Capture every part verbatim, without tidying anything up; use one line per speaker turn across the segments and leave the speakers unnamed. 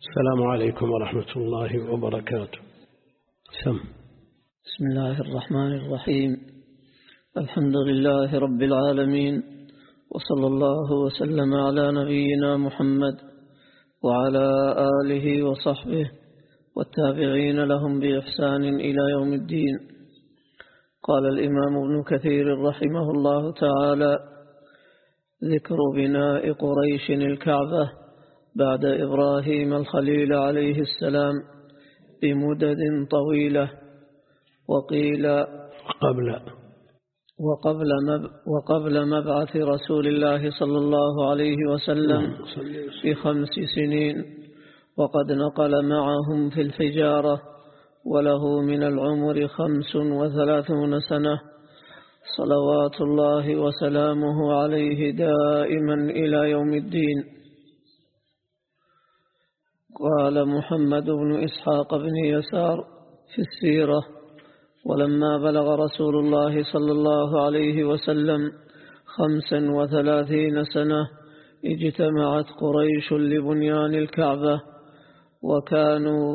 السلام عليكم ورحمة الله وبركاته. سم.
بسم الله الرحمن الرحيم. الحمد لله رب العالمين، وصلى الله وسلم على نبينا محمد وعلى آله وصحبه والتابعين لهم بإحسان إلى يوم الدين. قال الإمام ابن كثير رحمه الله تعالى: ذكر بناء قريش الكعبة بعد إبراهيم الخليل عليه السلام بمدد طويلة. وقيل
قبل
وقبل مب وقبل مبعث رسول الله صلى الله عليه وسلم بخمس سنين، وقد نقل معهم في الحجارة، وله من العمر خمس وثلاثون سنة، صلوات الله وسلامه عليه دائما إلى يوم الدين. قال محمد بن إسحاق بن يسار في السيرة: ولما بلغ رسول الله صلى الله عليه وسلم خمسا وثلاثين سنة اجتمعت قريش لبنيان الكعبة، وكانوا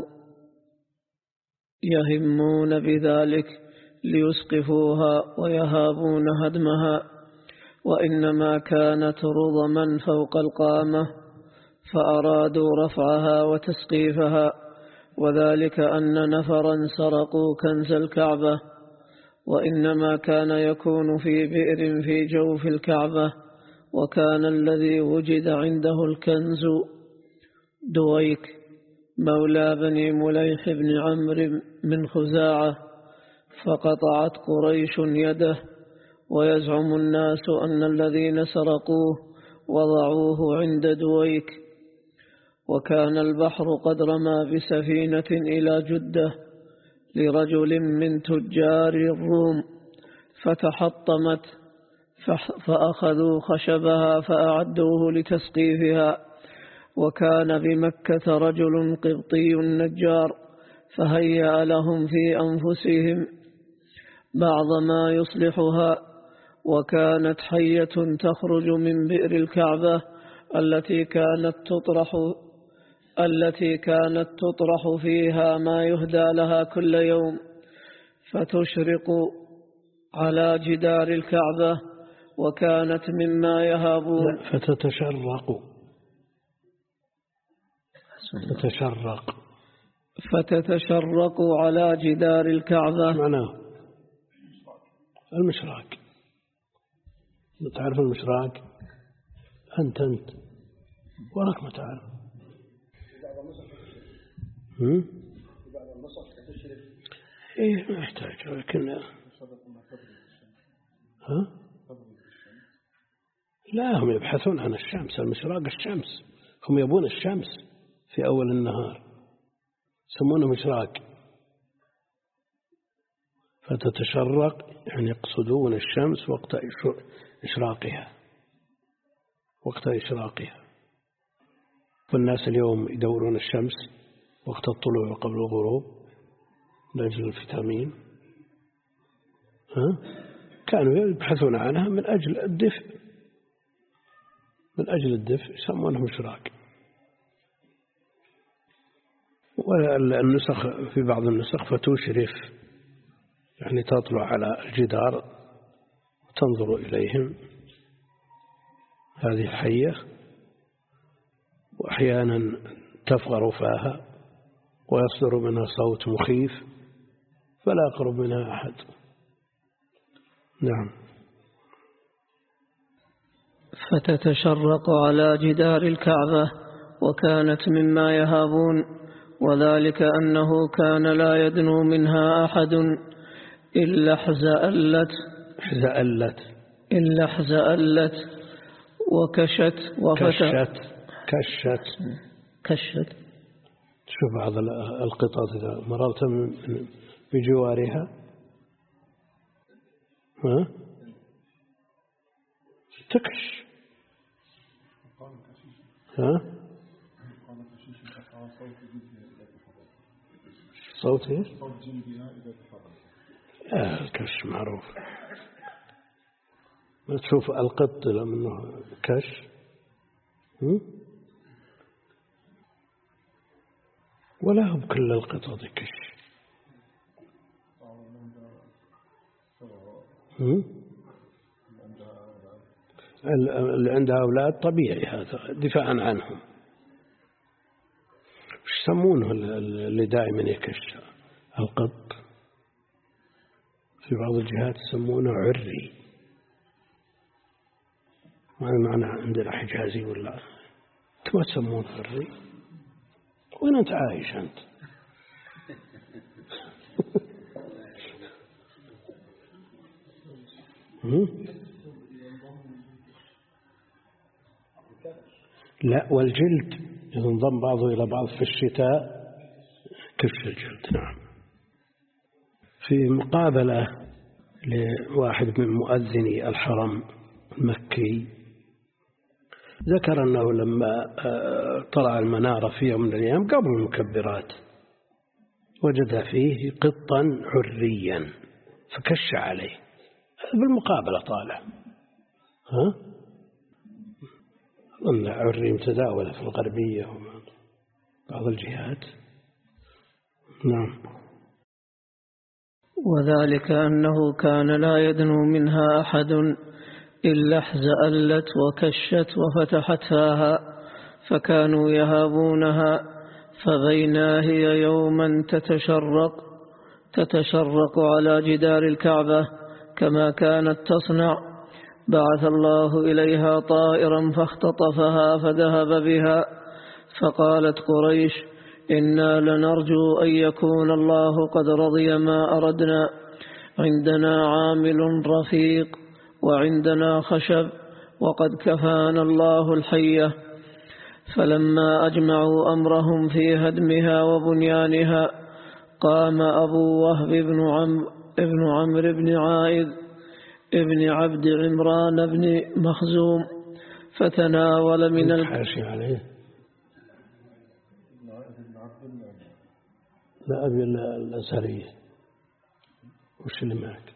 يهمون بذلك ليسقفوها ويهابون هدمها، وإنما كانت رضما فوق القامة، فأرادوا رفعها وتسقيفها، وذلك أن نفرا سرقوا كنز الكعبة، وإنما كان يكون في بئر في جوف الكعبة، وكان الذي وجد عنده الكنز دويك مولى بني مليح بن عمرو من خزاعة، فقطعت قريش يده، ويزعم الناس أن الذين سرقوه وضعوه عند دويك. وكان البحر قد رمى بسفينة إلى جدة لرجل من تجار الروم، فتحطمت، فأخذوا خشبها فأعدوه لتسقيفها. وكان بمكة رجل قبطي نجار، فهيأ لهم في أنفسهم بعض ما يصلحها. وكانت حية تخرج من بئر الكعبة التي كانت تطرح التي كانت تطرح فيها ما يهدى لها كل يوم، فتشرق على جدار الكعبة، وكانت مما يهابون.
فتتشرق تتشرق
فتتشرق على جدار الكعبة.
معناه المشراق. تعرف المشراق؟ أنت أنت وراك ما تعرف. هم؟ إيه ما يحتاج، لكن ها؟ لا، هم يبحثون عن الشمس. المشراق الشمس، هم يبون الشمس في أول النهار، يسمونه مشراق. فتتشرق يعني يقصدون الشمس وقت إشراقها، وقت إشراقها. والناس اليوم يدورون الشمس وقت الطلوع وقبل الغروب لأجل الفيتامين. ها؟ كانوا يبحثون عنها من أجل الدفء، من أجل الدفء يسمونه مشراق. والنسخ في بعض النسخ فتشرف، يعني تطلع على الجدار وتنظر إليهم هذه الحية، وأحيانا تفغر فاها ويصدر منها صوت مخيف فلا يقرب منها أحد. نعم.
فتتشرق على جدار الكعبة، وكانت مما يهابون، وذلك أنه كان لا يدنو منها أحد إلا حزألت
حزألت
إلا حزألت وكشت
وكشت كشت
كشت.
شوف بعض القطط إذا مررت بجوارها ها تكش. ها صوت ايش؟ آه الكش معروف. ما تشوف القط منه كش. هم؟ ولا هو بكل القطط يكش. اللي عندها أولاد طبيعي هذا دفاعا عنهم. وش يسمونه اللي دائما يكش؟ القط. في بعض الجهات يسمونه عري. ما معنى عندنا حجازي ولا ما تسمونه عري؟ وين أنت عايش أنت؟ لا، والجلد ينضم بعضه إلى بعض في الشتاء كف الجلد. نعم. في مقابلة لواحد من مؤذني الحرم المكي ذكر أنه لما طلع المنارة في يوم من الأيام قبل المكبرات وجد فيه قطا عريا فكش عليه. بالمقابلة طالع. ها؟ أظن عري متداولة في الغربية وبعض الجهات. نعم.
وذلك أنه كان لا يدنو منها أحد إلا احزألت وكشت وفتحت فاها فكانوا يهابونها. فبينا هي يوما تتشرق تتشرق على جدار الكعبة كما كانت تصنع بعث الله إليها طائرا فاختطفها فذهب بها. فقالت قريش إنا لنرجو أن يكون الله قد رضي ما أردنا. عندنا عامل رفيق وعندنا خشب وقد كفانا الله الحية. فلما أجمعوا أمرهم في هدمها وبنيانها قام أبو وهب بن عمرو ابن عمرو بن عائذ ابن عبد عمران بن مخزوم فتناول من
الحاشي عليه. لا أبي الأزهرية. وش اللي معك؟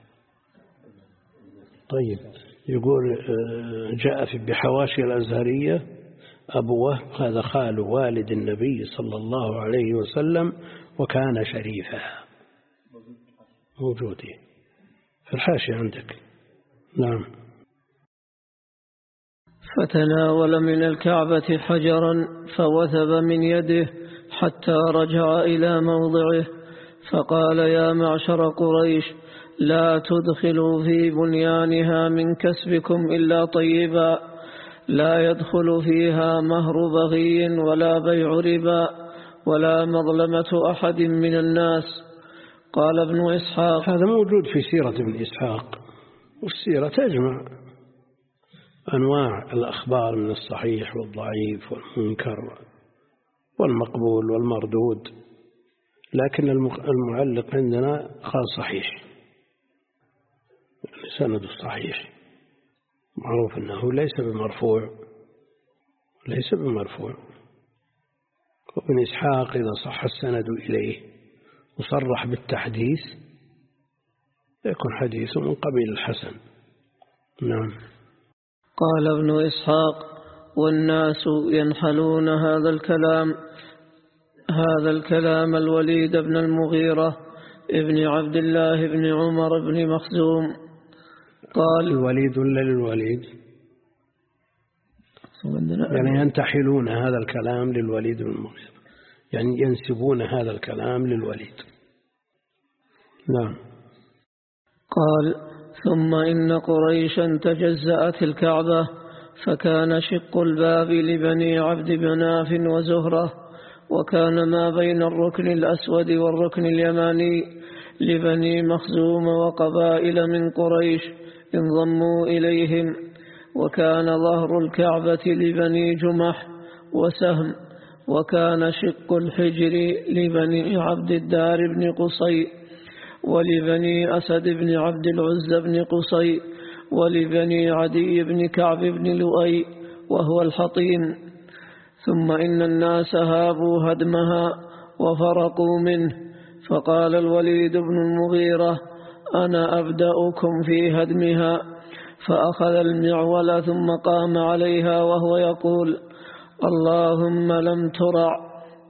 طيب يقول جاء في بحواشي الأزهرية أبو وهب هذا خال والد النبي صلى الله عليه وسلم وكان شريفا. موجودين في الحاشية عندك. نعم.
فتناول من الكعبة حجرا فوثب من يده حتى رجع إلى موضعه فقال يا معشر قريش لا تدخلوا في بنيانها من كسبكم إلا طيبا لا يدخل فيها مهر بغي ولا بيع ربا ولا مظلمة أحد من الناس. قال ابن إسحاق
هذا موجود في سيرة ابن إسحاق. والسيرة تجمع أنواع الأخبار من الصحيح والضعيف والمنكر والمقبول والمردود، لكن المعلق عندنا قال صحيح سند الصحيح معروف أنه ليس بمرفوع ليس بمرفوع. وابن إسحاق إذا صح السند إليه وصرح بالتحديث يكون حديث من قبيل الحسن. نعم.
قال ابن إسحاق والناس ينحلون هذا الكلام هذا الكلام الوليد بن المغيرة ابن عبد الله بن عمر بن مخزوم. قال
الوليد ولا للوليد؟ يعني ينتحلون هذا الكلام للوليد بن المغيرة، يعني ينسبون هذا الكلام للوليد. نعم.
قال ثم إن قريشا تجزأت الكعبة فكان شق الباب لبني عبد مناف وزهرة وكان ما بين الركن الأسود والركن اليماني لبني مخزوم وقبائل من قريش انضموا إليهم. وكان ظهر الكعبة لبني جمح وسهم وكان شق الحجر لبني عبد الدار بن قصي ولبني أسد بن عبد العزى بن قصي ولبني عدي بن كعب بن لؤي وهو الحطيم. ثم إن الناس هابوا هدمها وفرقوا منه فقال الوليد بن المغيرة أنا أبدأكم في هدمها فأخذ المعول ثم قام عليها وهو يقول اللهم لم ترع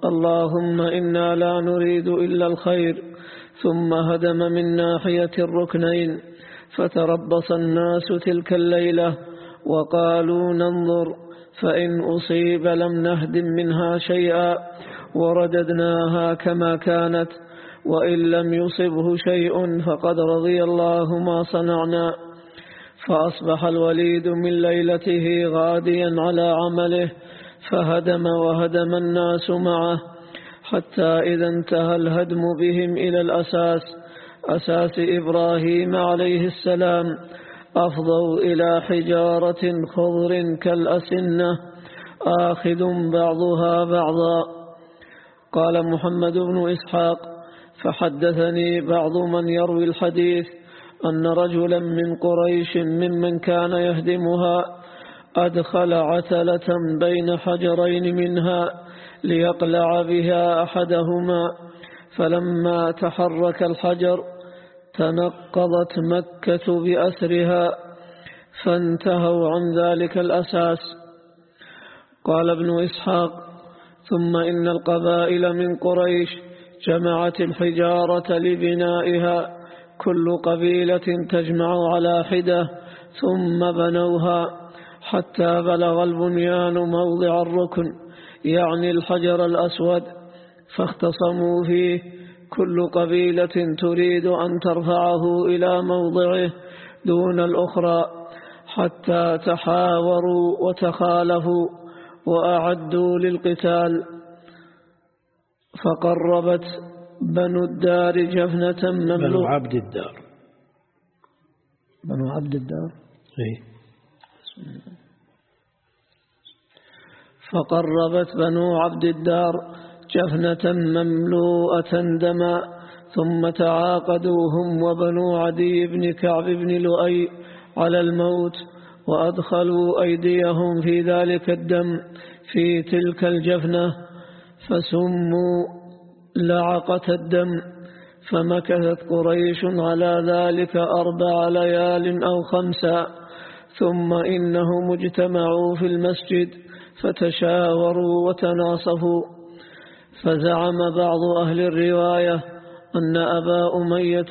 اللهم إنا لا نريد إلا الخير، ثم هدم من ناحية الركنين، فتربص الناس تلك الليلة وقالوا ننظر، فإن أصيب لم نهدم منها شيئا ورددناها كما كانت، وإن لم يصبه شيء فقد رضي الله ما صنعنا. فأصبح الوليد من ليلته غاديا على عمله، فهدم وهدم الناس معه، حتى إذا انتهى الهدم بهم إلى الأساس، أساس إبراهيم عليه السلام، أفضوا إلى حجارة خضر كالأسنة آخذ بعضها بعضا. قال محمد بن إسحاق: فحدثني بعض من يروي الحديث أن رجلا من قريش ممن كان يهدمها أدخل عتلة بين حجرين منها ليقلع بها أحدهما، فلما تحرك الحجر تنقضت مكة بأسرها، فانتهوا عن ذلك الأساس. قال ابن إسحاق: ثم إن القبائل من قريش جمعت الحجارة لبنائها، كل قبيلة تجمع على حدة، ثم بنوها حتى بلغ البنيان موضع الركن، يعني الحجر الأسود، فاختصموا فيه، كل قبيلة تريد أن ترفعه إلى موضعه دون الأخرى، حتى تحاوروا وتخالفوا وأعدوا للقتال. فقربت بنو الدار جفنة مملوءة.
بنو عبد الدار.
بنو عبد الدار.
إيه.
فقربت بنو عبد الدار جفنة مملوءة دما، ثم تعاقدوا هم وبنو عدي بن كعب بن لؤي على الموت، وأدخلوا أيديهم في ذلك الدم في تلك الجفنة، فسموا لعقة الدم. فمكثت قريش على ذلك أربع ليال أو خمسة، ثم إنهم اجتمعوا في المسجد فتشاوروا وتناصفوا. فزعم بعض أهل الرواية أن أبا أمية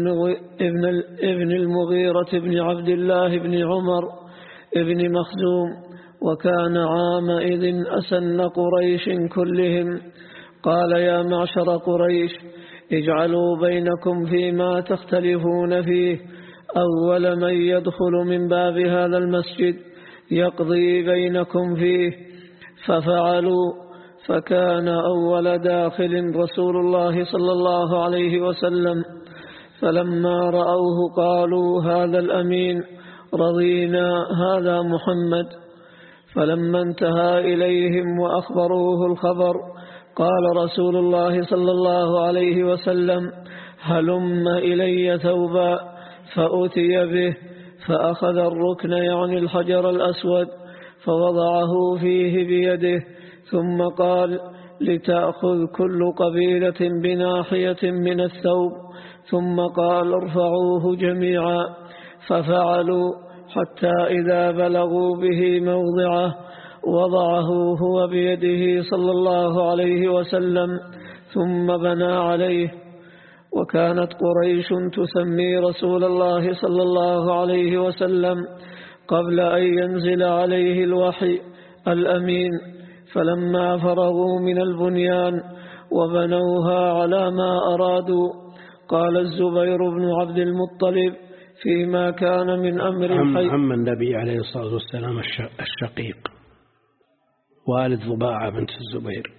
بن المغيرة بن عبد الله بن عمر بن مخزوم، وكان عامئذ أسن قريش كلهم، قال: يا معشر قريش، اجعلوا بينكم فيما تختلفون فيه أول من يدخل من باب هذا المسجد يقضي بينكم فيه. ففعلوا، فكان أول داخل رسول الله صلى الله عليه وسلم، فلما رأوه قالوا: هذا الأمين، رضينا، هذا محمد. فلما انتهى إليهم وأخبروه الخبر قال رسول الله صلى الله عليه وسلم: هلم إلي ثوبا، فأتي به، فأخذ الركن يعني الحجر الأسود فوضعه فيه بيده، ثم قال: لتأخذ كل قبيلة بناحية من الثوب، ثم قال: ارفعوه جميعا. ففعلوا حتى إذا بلغوا به موضعه وضعه هو بيده صلى الله عليه وسلم، ثم بنى عليه. وكانت قريش تسمي رسول الله صلى الله عليه وسلم قبل أن ينزل عليه الوحي الأمين. فلما فرغوا من البنيان وبنوها على ما أرادوا، قال الزبير بن عبد المطلب فيما كان من أمر الحي.
عم النبي عليه الصلاة والسلام الشقيق، والد ضباعة بنت الزبير.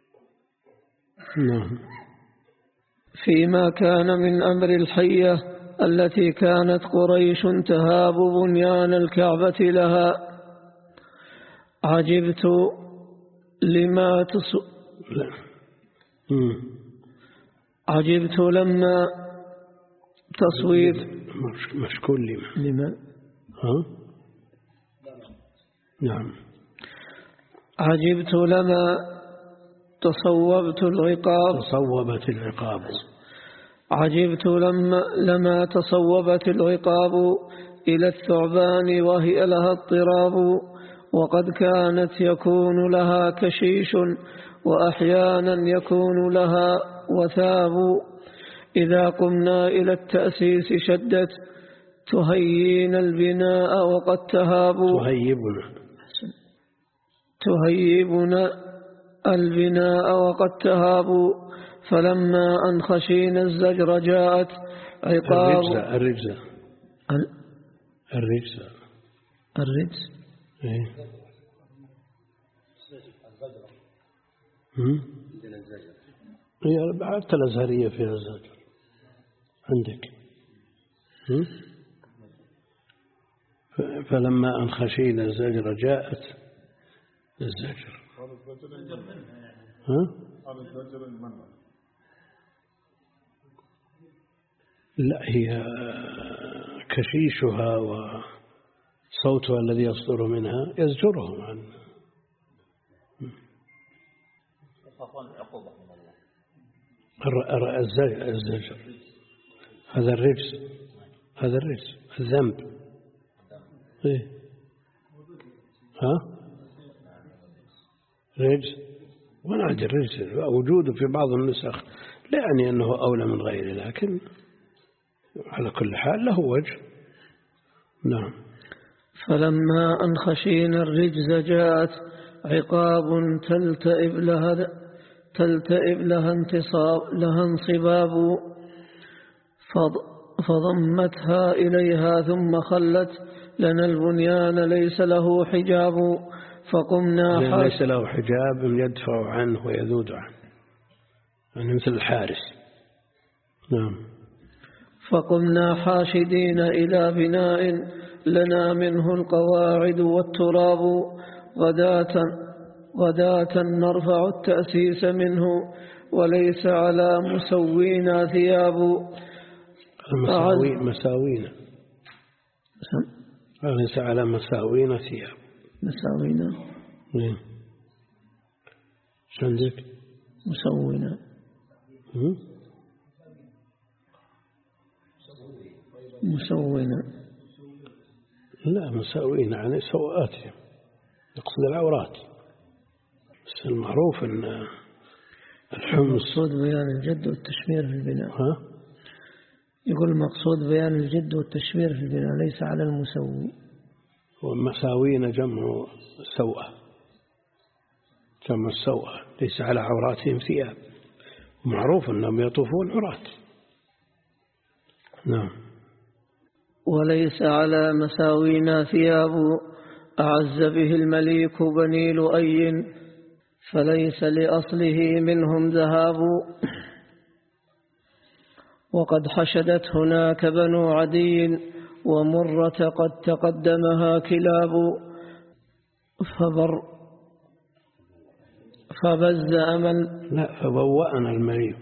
نعم.
فيما كان من أمر الحية التي كانت قريش تهاب بنيان الكعبة لها. عجبت لما تص...
لا.
عجبت لما تصوير
مش مشكول لما
لما
ها نعم.
عجبت لما تصوبت العقاب
تصوبت العقاب
عجبت لما لما تصوبت العقاب إلى الثعبان وهي لها اضطراب، وقد كانت يكون لها كشيش وأحيانا يكون لها وثاب. إذا قمنا إلى التأسيس شدت تهيين البناء وقد تهاب
تهيبنا
تهيبنا البناء وقد تهاب. فلما أن خشينا الزجر جاءت عقاب
الرجزة الرجزة الرجزة
الرجز
إيه هي حتى الأزهرية فيها الزجر عندك. فلما أن خشينا الزجر جاءت الزجر. ها؟ لا هي كشيشها وصوتها الذي يصدر منها يزجرهم عن الزجر. هذا الرجس هذا الرجس الذنب. إيه؟ ها رجس ونعد الرجس وجوده في بعض النسخ لا يعني أنه أولى من غيره، لكن على كل حال له وجه. نعم.
فلما أن خشينا الرجز جاءت عقاب تلتئب لها تلتئب لها انتصاب لها انصباب. فضمتها إليها ثم خلت لنا البنيان ليس له حجاب. فقمنا
ليس له حجاب يدفع عنه ويذود عنه، يعني مثل الحارس. نعم.
فقمنا حاشدين إلى بناء لنا منه القواعد والتراب. غداة غداة نرفع التأسيس منه وليس على مسوينا ثياب.
مساوي مساوينا وليس على مساوينا ثياب.
مساوينا
نعم. شو عندك؟
مسوينا مسوينا
لا مساوينا يعني سوءاتهم، يقصد العورات. بس المعروف أن الحمص
المقصود بيان الجد والتشمير في البناء.
ها؟
يقول المقصود بيان الجد والتشمير في البناء ليس على المسوي.
ومساوين جمع سوءة، جمع السوءة ليس على عوراتهم ثياب، ومعروف أنهم يطوفون عرات. نعم.
وليس على مساوينا ثياب أعز به المليك بني لؤي فليس لأصله منهم ذهاب. وقد حشدت هناك بنو عدي ومرة قد تقدمها كلاب. فبر فبز أمل
لا فبوأنا المليك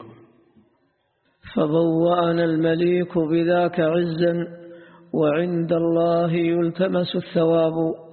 فبوأنا المليك بذاك عزا وعند الله يلتمس الثواب.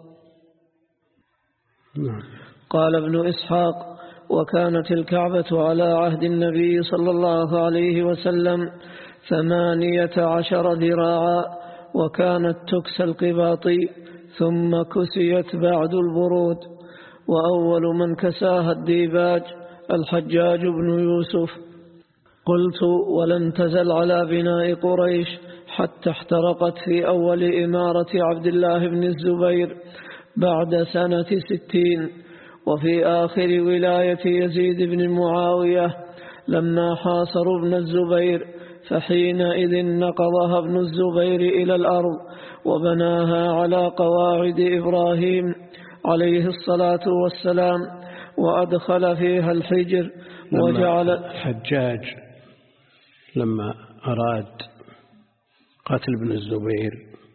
نعم.
قال ابن إسحاق: وكانت الكعبة على عهد النبي صلى الله عليه وسلم ثمانية عشر ذراعا، وكانت تكسى القباط ثم كسيت بعد البرود، وأول من كساها الديباج الحجاج بن يوسف. قلت: ولم تزل على بناء قريش حتى احترقت في أول إمارة عبد الله بن الزبير بعد سنة ستين، وفي آخر ولاية يزيد بن معاوية لما حاصروا ابن الزبير، فحينئذ نقضها ابن الزبير إلى الأرض وبناها على قواعد إبراهيم عليه الصلاة والسلام، وأدخل فيها الحجر وجعل
الحجاج لما أراد قتل ابن الزبير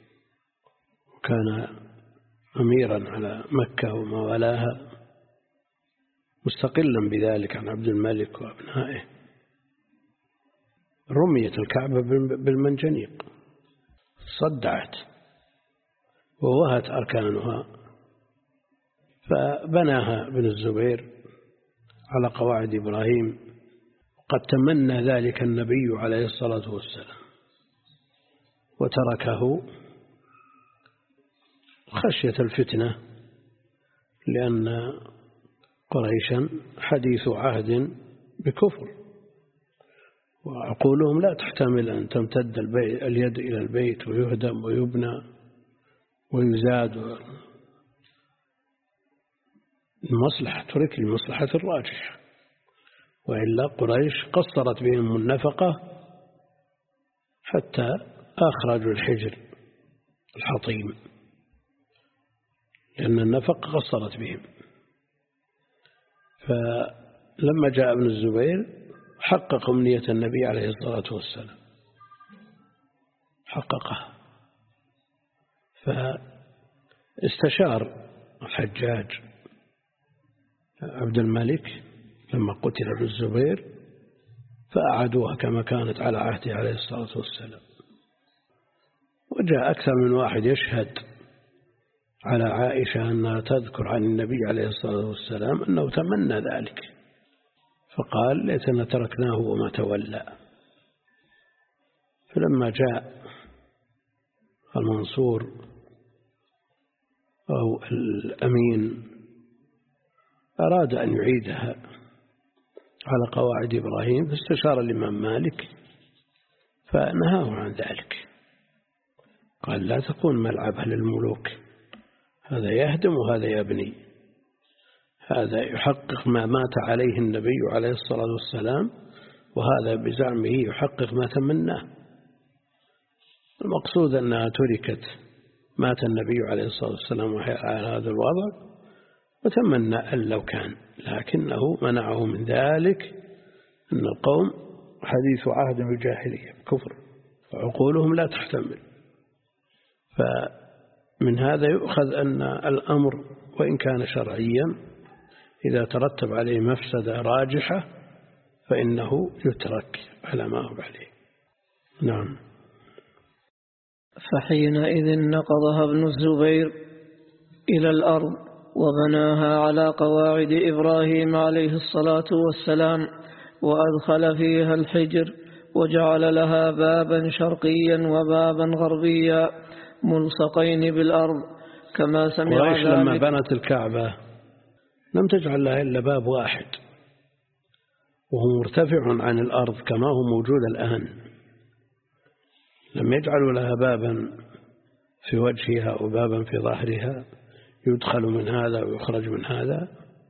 وكان أميرا على مكة وما ولاها مستقلا بذلك عن عبد الملك وأبنائه، رميت الكعبة بالمنجنيق، صدعت ووهت أركانها، فبناها ابن الزبير على قواعد إبراهيم. قد تمنى ذلك النبي عليه الصلاة والسلام وتركه خشية الفتنة لأن قريشا حديث عهد بكفر، وعقولهم لا تحتمل أن تمتد اليد إلى البيت ويهدم ويبنى ويزاد. المصلحة ترك المصلحة الراجحة، وإلا قريش قصرت بهم النفقة حتى أخرجوا الحجر الحطيم، لأن النفقة قصرت بهم. فلما جاء ابن الزبير حقق أمنية النبي عليه الصلاة والسلام، حققها. فاستشار الحجاج عبد الملك لما قتل ابن الزبير فأعادوها كما كانت على عهده عليه الصلاة والسلام. وجاء أكثر من واحد يشهد على عائشة أنها تذكر عن النبي عليه الصلاة والسلام أنه تمنى ذلك، فقال ليتنا تركناه وما تولى. فلما جاء المنصور أو الأمين أراد أن يعيدها على قواعد إبراهيم، فاستشار الإمام مالك فنهاه عن ذلك، قال لا تكون ملعبها للملوك، هذا يهدم وهذا يبني، هذا يحقق ما مات عليه النبي عليه الصلاة والسلام، وهذا بزعمه يحقق ما تمناه. المقصود أنها تركت، مات النبي عليه الصلاة والسلام على هذا الوضع وتمنى أن لو كان، لكنه منعه من ذلك أن القوم حديث عهد بالجاهلية كفر وعقولهم لا تحتمل. فمن هذا يؤخذ أن الأمر وإن كان شرعيا إذا ترتب عليه مفسدة راجحة فإنه يترك على ما هو عليه. نعم.
فحينئذ نقضها ابن الزبير إلى الأرض وبناها على قواعد إبراهيم عليه الصلاة والسلام، وأدخل فيها الحجر، وجعل لها بابا شرقيا وبابا غربيا ملصقين بالأرض كما سمع
قريش
ذلك.
لما بنت الكعبة لم تجعل لها إلا باب واحد وهو مرتفع عن الأرض كما هو موجود الآن، لم يجعلوا لها بابا في وجهها وبابا في ظهرها يدخل من هذا ويخرج من هذا،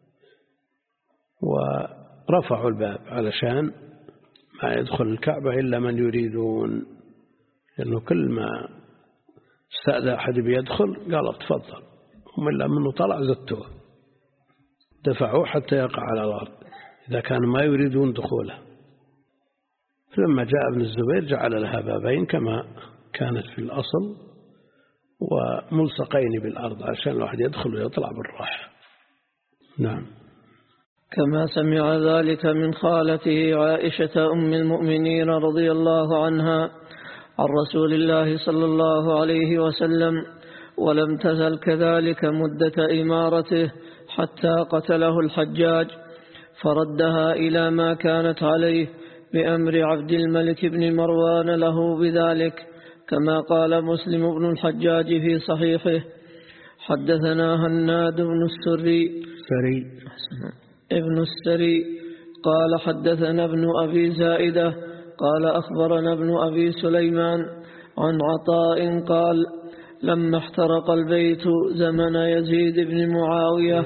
ورفعوا الباب علشان ما يدخل الكعبة إلا من يريدون، لأنه كل ما استأذى أحد بيدخل قال تفضل، هم إلا منه طلع زتوه دفعوه حتى يقع على الأرض إذا كانوا ما يريدون دخوله. فلما جاء ابن الزبير جعل لها بابين كما كانت في الأصل وملصقين بالأرض عشان الواحد يدخل ويطلع بالراحة. نعم.
كما سمع ذلك من خالته عائشة أم المؤمنين رضي الله عنها عن رسول الله صلى الله عليه وسلم، ولم تزل كذلك مدة إمارته حتى قتله الحجاج، فردها إلى ما كانت عليه بأمر عبد الملك بن مروان له بذلك، كما قال مسلم بن الحجاج في صحيحه: حدثنا هناد بن السري
سري
ابن السري قال حدثنا ابن أبي زائدة قال أخبرنا ابن أبي سليمان عن عطاء قال: لما احترق البيت زمن يزيد بن معاوية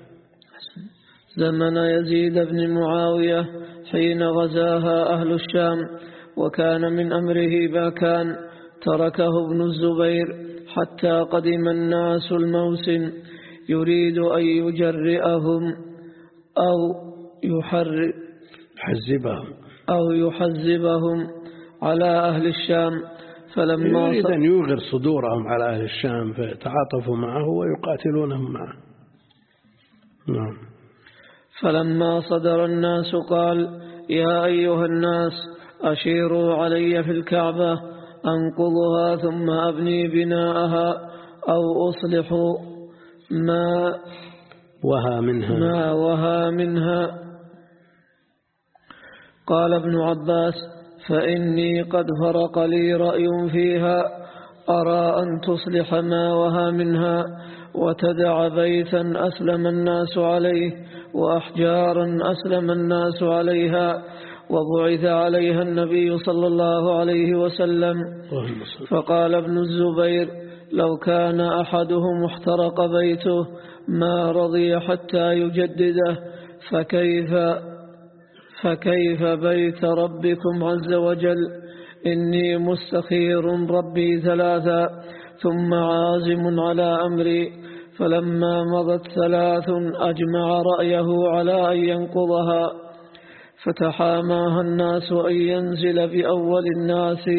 زمن يزيد بن معاوية حين غزاها أهل الشام، وكان من أمره ما كان، تركه ابن الزبير حتى قدم الناس الموسم يريد أن يجرئهم أو يحرق
حزبهم
أو يحزبهم على أهل الشام، فلما
يريد أن يغر صدورهم على أهل الشام فتعاطفوا معه ويقاتلونهم معه. نعم.
فلما صدر الناس قال: يا أيها الناس أشيروا علي في الكعبة أنقضها ثم أبني بناءها أو أصلح ما
وها منها
ما وها منها. قال ابن عباس: فإني قد فرق لي رأي فيها، أرى أن تصلح ما وها منها وتدع بيتا أسلم الناس عليه وأحجارا أسلم الناس عليها، وبعث عليها النبي صلى الله عليه وسلم. فقال ابن الزبير: لو كان أحدهم احترق بيته ما رضي حتى يجدده، فكيف فكيف بيت ربكم عز وجل؟ إني مستخير ربي ثلاثا ثم عازم على أمري. فلما مضت ثلاث أجمع رأيه على أن ينقضها، فتحاماها الناس أن ينزل بأول الناس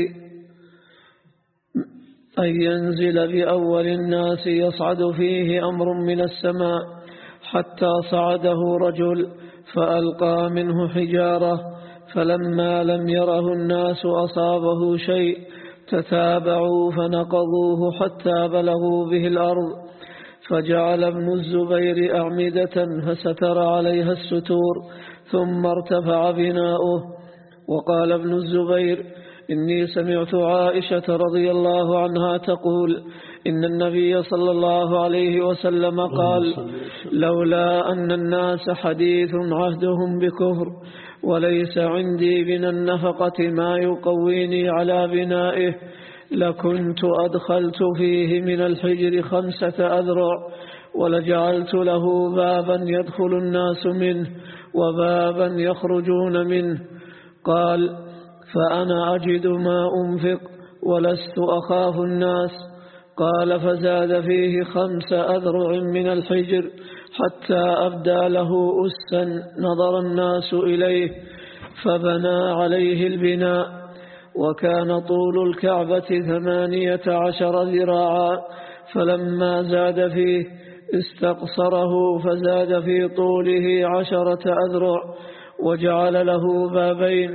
أن ينزل بأول الناس يصعد فيه أمر من السماء، حتى صعده رجل فألقى منه حجارة، فلما لم يره الناس أصابه شيء تتابعوا فنقضوه حتى بلغوا به الأرض، فجعل ابن الزبير أعمدة فستر عليها الستور، ثم ارتفع بناؤه. وقال ابن الزبير: إني سمعت عائشة رضي الله عنها تقول: إن النبي صلى الله عليه وسلم قال: لولا أن الناس حديث عهدهم بكفر، وليس عندي من النفقة ما يقويني على بنائه، لكنت أدخلت فيه من الحجر خمسة أذرع، ولجعلت له بابا يدخل الناس منه وبابا يخرجون منه. قال: فأنا أجد ما أنفق ولست أخاف الناس. قال: فزاد فيه خمس أذرع من الحجر حتى أبدى له أسا نظر الناس إليه، فبنى عليه البناء. وكان طول الكعبة ثمانية عشر ذراعا، فلما زاد فيه استقصره فزاد في طوله عشرة أذرع، وجعل له بابين،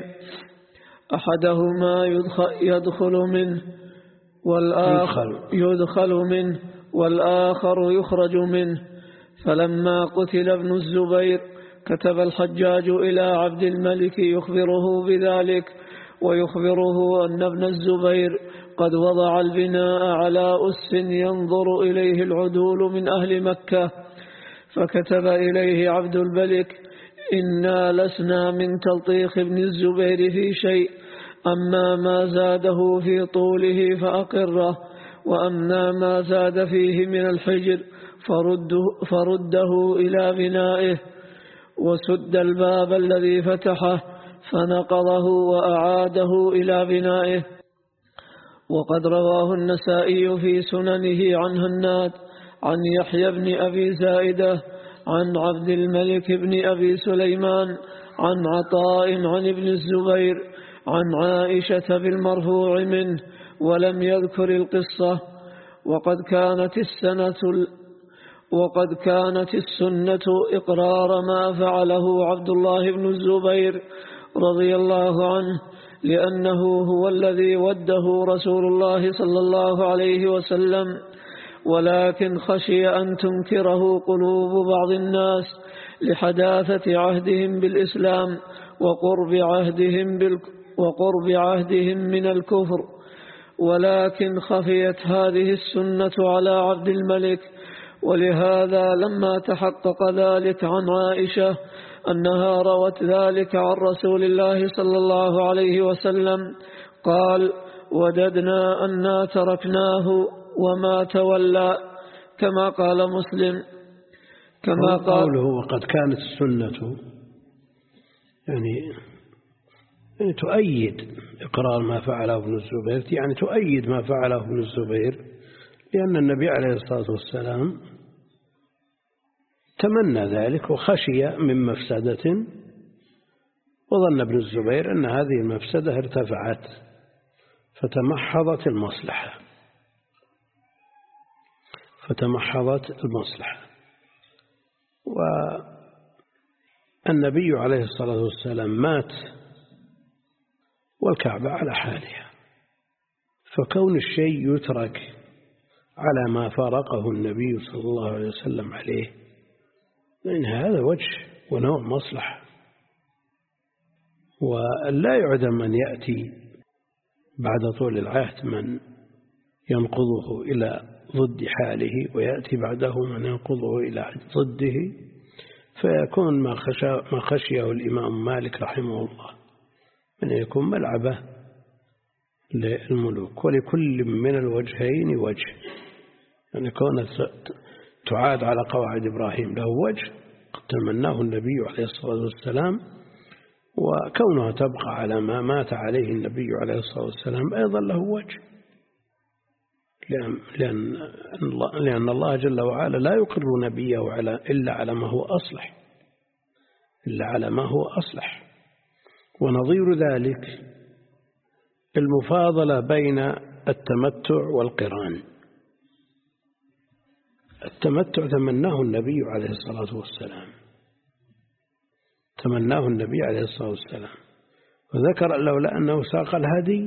أحدهما يدخل منه والآخر يدخل منه والآخر يخرج منه. فلما قتل ابن الزبير كتب الحجاج إلى عبد الملك يخبره بذلك، ويخبره أن ابن الزبير قد وضع البناء على أس ينظر إليه العدول من أهل مكة. فكتب إليه عبد الملك: إنا لسنا من تلطيخ ابن الزبير في شيء، أما ما زاده في طوله فأقره، وأما ما زاد فيه من الحجر فرده, فرده إلى بنائه. وسد الباب الذي فتحه فنقضه وأعاده إلى بنائه. وقد رواه النسائي في سننه عن هناد عن يحيى بن أبي زائدة عن عبد الملك بن أبي سليمان عن عطاء عن ابن الزبير عن عائشة بالمرفوع منه، ولم يذكر القصة. وقد كانت السنة وقد كانت السنة إقرار ما فعله عبد الله بن الزبير رضي الله عنه، لأنه هو الذي وده رسول الله صلى الله عليه وسلم، ولكن خشي أن تنكره قلوب بعض الناس لحداثة عهدهم بالإسلام وقرب عهدهم, وقرب عهدهم من الكفر. ولكن خفيت هذه السنة على عبد الملك، ولهذا لما تحقق ذلك عن عائشة أنها روت ذلك عن رسول الله صلى الله عليه وسلم قال: وددنا أنا تركناه وما تولى، كما قال مسلم. كما قال
قوله وقد كانت السنة يعني, يعني تؤيد إقرار ما فعله ابن الزبير، يعني تؤيد ما فعله ابن الزبير، لأن النبي عليه الصلاة والسلام تمنى ذلك وخشي من مفسدة، وظن ابن الزبير أن هذه المفسدة ارتفعت فتمحضت المصلحة فتمحضت المصلحة والنبي عليه الصلاة والسلام مات والكعبة على حالها، فكون الشيء يترك على ما فارقه النبي صلى الله عليه وسلم عليه، لأن هذا وجه ونوع مصلحة. ولا يعدم أن يأتي بعد طول العهد من ينقضه إلى ضد حاله ويأتي بعده من ينقضه إلى ضده، فيكون ما خشى ما خشيه الإمام مالك رحمه الله من يكون ملعبة للملوك. ولكل من الوجهين وجه، يعني كون تعاد على قواعد إبراهيم له وجه قد تمناه النبي عليه الصلاة والسلام، وكونها تبقى على ما مات عليه النبي عليه الصلاة والسلام أيضا له وجه، لأن, لأن, لأن الله جل وعلا لا يقر نبيه على إلا على ما هو أصلح إلا على ما هو أصلح. ونظير ذلك المفاضلة بين التمتع والقران. التمتع تمناه النبي عليه الصلاة والسلام تمناه النبي عليه الصلاة والسلام وذكر لولا أنه ساق الهدي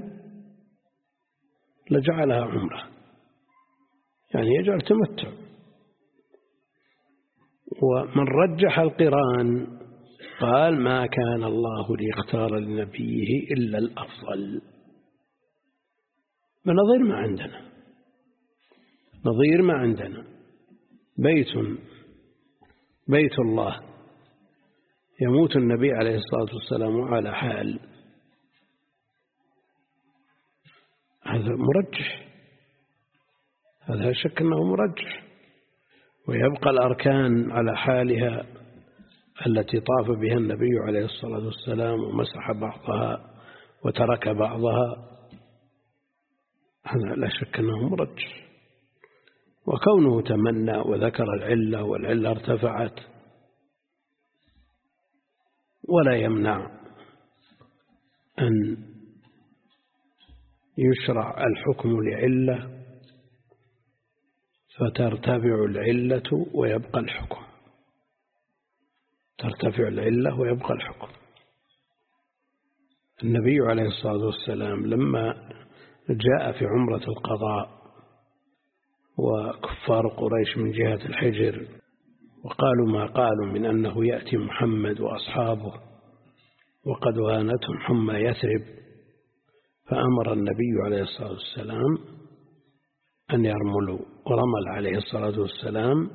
لجعلها عمره، يعني يجعل تمتع. ومن رجح القران قال ما كان الله ليختار لنبيه إلا الأفضل، بنظير ما عندنا نظير ما عندنا بيت بيت الله يموت النبي عليه الصلاة والسلام على حال، هذا مرجح، هذا شك أنه مرجح. ويبقى الأركان على حالها التي طاف بها النبي عليه الصلاة والسلام ومسح بعضها وترك بعضها، هذا لا شك أنه مرجح. وكونه تمنى وذكر العلة والعلة ارتفعت، ولا يمنع أن يشرع الحكم لعلة فترتفع العلة ويبقى الحكم ترتفع العلة ويبقى الحكم. النبي عليه الصلاة والسلام لما جاء في عمرة القضاء وكفار قريش من جهة الحجر وقالوا ما قالوا من أنه يأتي محمد وأصحابه وقد وهانتهم حمى يثرب، فأمر النبي عليه الصلاة والسلام أن يرملوا، ورمل عليه الصلاة والسلام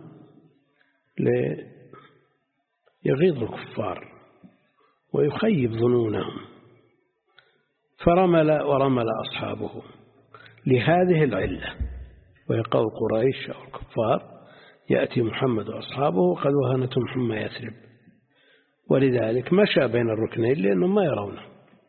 ليغيظ الكفار ويخيب ظنونهم، فرمل ورمل أصحابه لهذه العلة، ويقول قريش أو الكفار يأتي محمد وأصحابه قد وهنتهم حمى يثرب، ولذلك مشى بين الركنين لأنهم ما يرونه.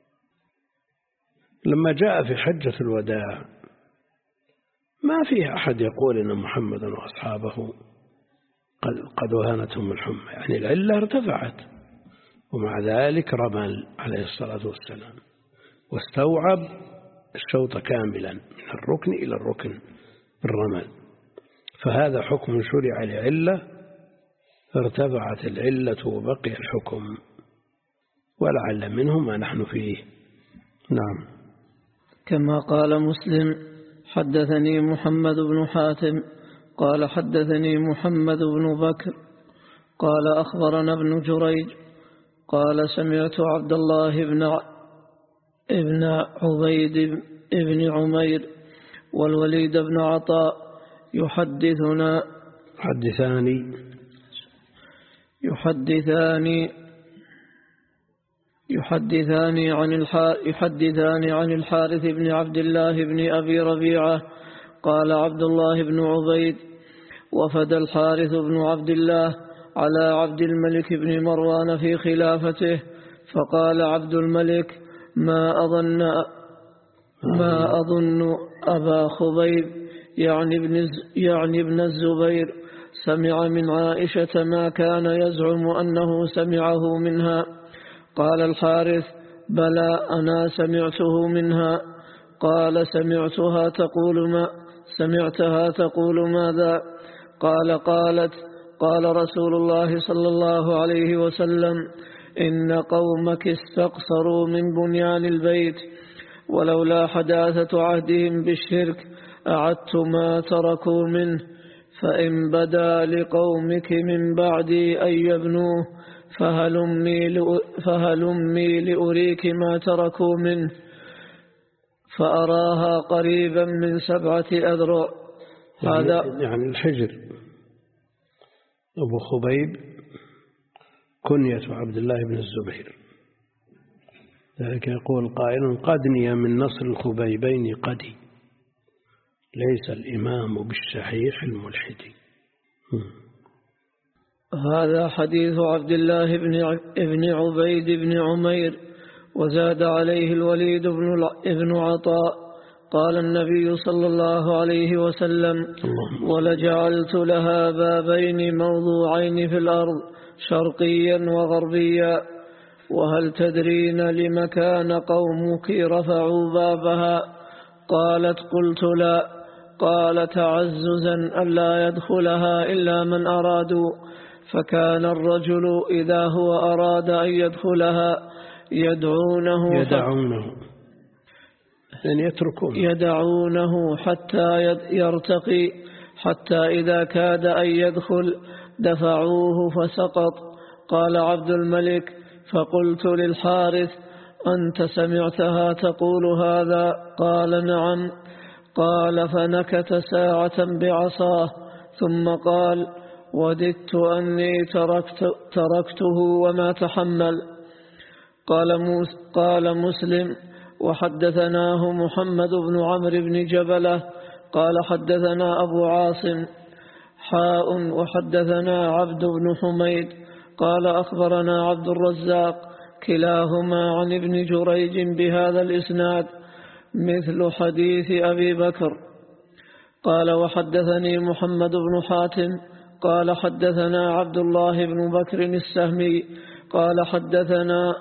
لما جاء في حجة الوداع ما فيه أحد يقول إن محمد وأصحابه قد, قد وهنتهم الحمى، يعني العلة ارتفعت، ومع ذلك رمل عليه الصلاة والسلام واستوعب الشوط كاملا من الركن إلى الركن بالرمل. فهذا حكم شرع لعلة ارتفعت العلة وبقي الحكم، ولعل منه ما نحن فيه. نعم.
كما قال مسلم حدثني محمد بن حاتم قال حدثني محمد بن بكر قال أخبرنا ابن جريج قال سمعت عبد الله بن ابن عبيد ابن عمير والوليد بن عطاء يحدثنا
حدثاني
يحدثاني يحدثاني عن الحارث يحدثاني عن الحارث بن عبد الله بن أبي ربيعة قال عبد الله بن عبيد وفد الحارث بن عبد الله على عبد الملك بن مروان في خلافته، فقال عبد الملك ما أظن ما أظن أبا خبيب يعني ابن يعني ابن الزبير سمع من عائشة ما كان يزعم أنه سمعه منها. قال الحارث بلى أنا سمعته منها. قال سمعتها تقول ما سمعتها تقول ماذا؟ قال قالت قال رسول الله صلى الله عليه وسلم إن قومك استقصروا من بنيان البيت ولولا حداثة عهدهم بالشرك أعدت ما تركوا منه، فإن بدا لقومك من بعدي أن يبنوه فهلمي لأريك ما تركوا منه. فأراها قريبا من سبعة أذرع،
هذا يعني, يعني الحجر أبو خبيب كنية عبد الله بن الزبير، ذلك يقول قائل قدني من نصر الخبيبين قدي ليس الإمام بالشحيح الملحد.
هذا حديث عبد الله بن عبيد بن عمير. وزاد عليه الوليد بن عطاء قال النبي صلى الله عليه وسلم ولجعلت لها بابين موضوعين في الأرض شرقيا وغربيا وهل تدرين لم كان قومك رفعوا بابها؟ قالت قلت لا. قال تعززا ألا يدخلها إلا من أرادوا، فكان الرجل إذا هو أراد أن يدخلها يدعونه
يدعونه يعني يتركونه
يدعونه حتى يرتقي، حتى إذا كاد أن يدخل دفعوه فسقط. قال عبد الملك فقلت للحارث أنت سمعتها تقول هذا؟ قال نعم. قال فنكت ساعة بعصاه ثم قال وددت أني تركت تركته وما تحمل. قال, موس قال مسلم وحدثناه محمد بن عمرو بن جبلة قال حدثنا أبو عاصم حاء وحدثنا عبد بن حميد قال أخبرنا عبد الرزاق كلاهما عن ابن جريج بهذا الإسناد مثل حديث أبي بكر. قال وحدثني محمد بن حاتم قال حدثنا عبد الله بن بكر السهمي قال حدثنا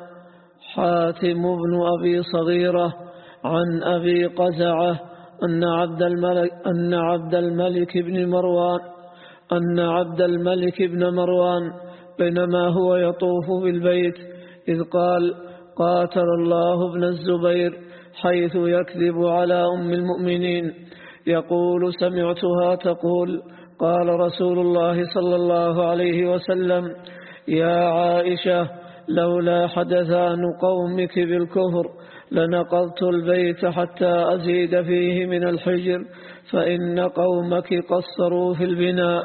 حاتم بن أبي صغيرة عن أبي قزعة أن عبد الملك أن عبد الملك بن مروان أن عبد الملك بن مروان بينما هو يطوف بالبيت إذ قال قاتل الله ابن الزبير حيث يكذب على أم المؤمنين يقول سمعتها تقول قال رسول الله صلى الله عليه وسلم يا عائشة لولا حدثان قومك بالكفر لنقضت البيت حتى أزيد فيه من الحجر فإن قومك قصروا في البناء.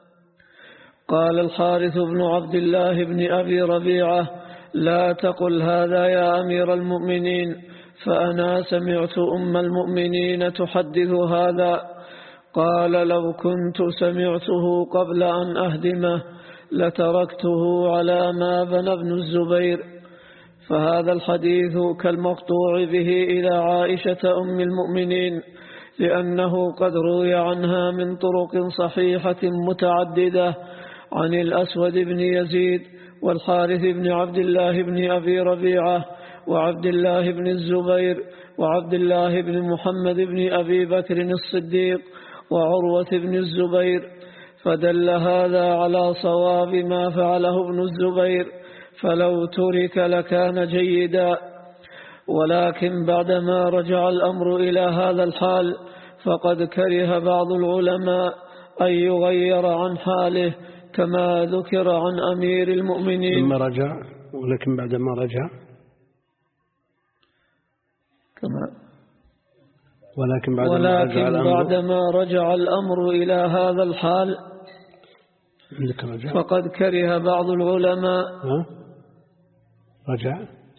قال الحارث بن عبد الله بن أبي ربيعة لا تقل هذا يا أمير المؤمنين فأنا سمعت أم المؤمنين تحدث هذا. قال لو كنت سمعته قبل أن أهدمه لتركته على ما بنى ابن الزبير. فهذا الحديث كالمقطوع به إلى عائشة أم المؤمنين لأنه قد روي عنها من طرق صحيحة متعددة عن الأسود بن يزيد والحارث بن عبد الله بن أبي ربيعة وعبد الله بن الزبير وعبد الله بن محمد بن أبي بكر الصديق وعروة بن الزبير، فدل هذا على صواب ما فعله ابن الزبير، فلو ترك لكان جيدا. ولكن بعدما رجع الأمر إلى هذا الحال فقد كره بعض العلماء أن يغير عن حاله كما ذكر عن أمير المؤمنين.
ثم رجع ولكن بعدما رجع
كما
ولكن بعدما,
ولكن
رجع, الأمر
بعدما رجع الأمر إلى هذا الحال فقد كره بعض العلماء
ها؟ رجع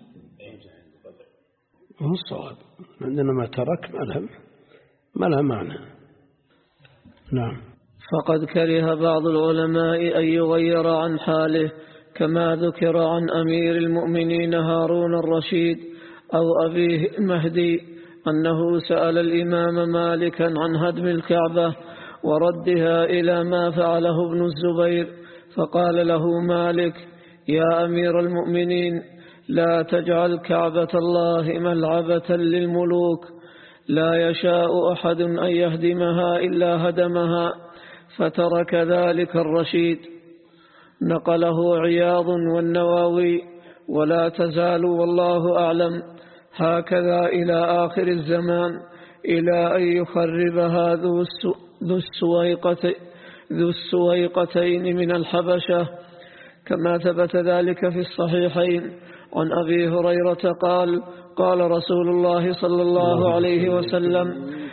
هو الصواب عندنا ما ترك ما لها ما لها معنى. نعم.
فقد كره بعض العلماء أن يغير عن حاله كما ذكر عن أمير المؤمنين هارون الرشيد أو أبيه المهدي أنه سأل الإمام مالكا عن هدم الكعبة وردها إلى ما فعله ابن الزبير، فقال له مالك يا أمير المؤمنين لا تجعل كعبة الله ملعبة للملوك، لا يشاء أحد أن يهدمها إلا هدمها، فترك ذلك الرشيد. نقله عياض والنواوي. ولا تزال والله أعلم هكذا إلى آخر الزمان إلى أن يخربها ذو السويقتين ذو السويقتين من الحبشة، كما ثبت ذلك في الصحيحين عن أبي هريرة قال قال رسول الله صلى الله عليه وسلم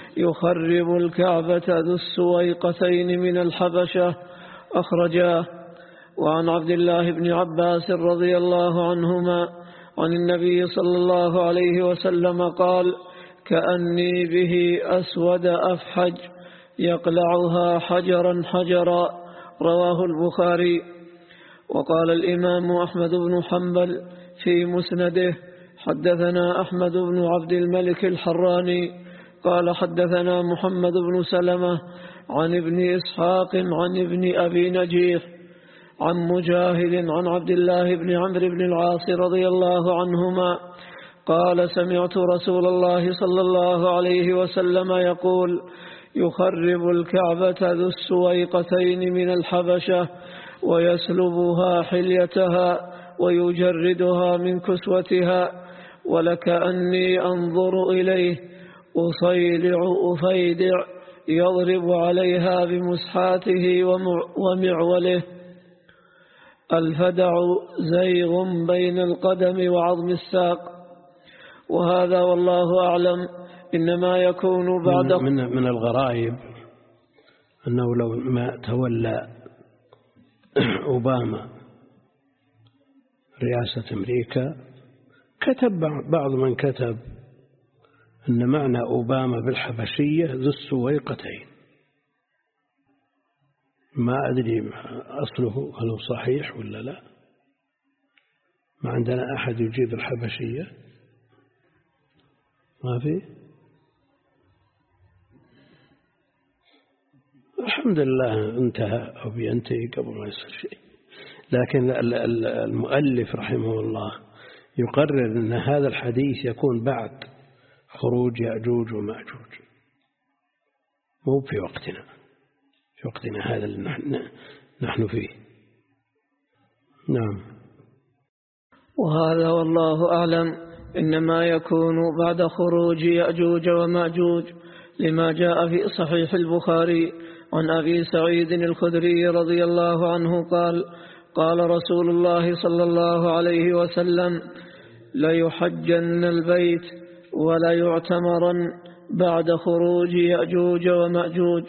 يخرب الكعبة ذو السويقتين من الحبشة أخرجاه. وعن عبد الله بن عباس رضي الله عنهما عن النبي صلى الله عليه وسلم قال: كأني به أسود أفحج يقلعها حجرا حجرا. رواه البخاري. وقال الإمام أحمد بن حنبل في مسنده: حدثنا أحمد بن عبد الملك الحراني قال حدثنا محمد بن سلمة عن ابن إسحاق عن ابن أبي نجيح عن مجاهد عن عبد الله بن عمرو بن العاص رضي الله عنهما قال: سمعت رسول الله صلى الله عليه وسلم يقول: يخرب الكعبة ذو السويقتين من الحبشة ويسلبها حليتها ويجردها من كسوتها، ولكأني أنظر إليه أصيلع أفيدع يضرب عليها بمسحاته ومعوله. الفدع زيغ بين القدم وعظم الساق. وهذا والله أعلم إنما يكون بعد
من, من, من الغرائب أنه لو ما تولى أوباما رئاسة أمريكا كتب بعض من كتب أن معنى أوباما بالحبشية ذو السويقتين. ما أدري أصله هل هو صحيح ولا لا. ما عندنا أحد يجيب الحبشية، ما في. الحمد لله انتهى أو بينتهي قبل ما يصير شيء. لكن المؤلف رحمه الله يقرر أن هذا الحديث يكون بعد خروج يأجوج ومأجوج، مو في وقتنا، في وقتنا هذا اللي نحن, نحن فيه. نعم.
وهذا والله أعلم إنما يكون بعد خروج يأجوج ومأجوج، لما جاء في صحيح البخاري عن أبي سعيد الخدري رضي الله عنه قال: قال رسول الله صلى الله عليه وسلم: ليحجن البيت ولا يعتمرن بعد خروج يأجوج ومأجوج.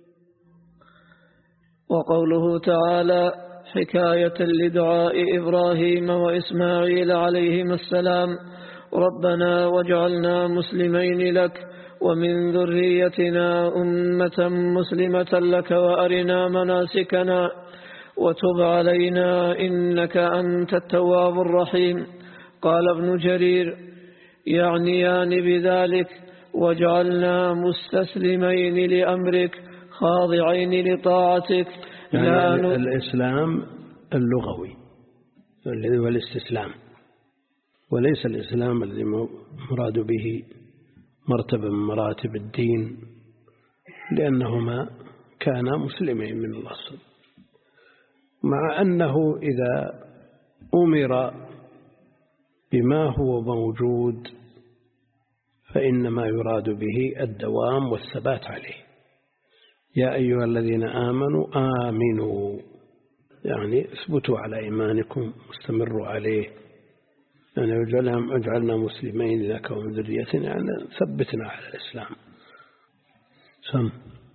وقوله تعالى حكاية لدعاء إبراهيم وإسماعيل عليهما السلام: ربنا واجعلنا مسلمين لك ومن ذريتنا أمة مسلمة لك وأرنا مناسكنا وتب علينا إنك أنت التواب الرحيم. قال ابن جرير: يعنيان بذلك واجعلنا مستسلمين لأمرك خاضعين لطاعتك.
يعني الإسلام اللغوي الذي هو الاستسلام، وليس الإسلام الذي مراد به مرتبة من مراتب الدين، لأنهما كانا مسلمين من الأصل، مع أنه إذا أمر بما هو موجود فإنما يراد به الدوام والثبات عليه. يا أيها الذين آمنوا آمنوا، يعني اثبتوا على إيمانكم واستمروا عليه. يعني اجعلنا مسلمين لك ومن ذريتنا، يعني ثبتنا على الإسلام. سم.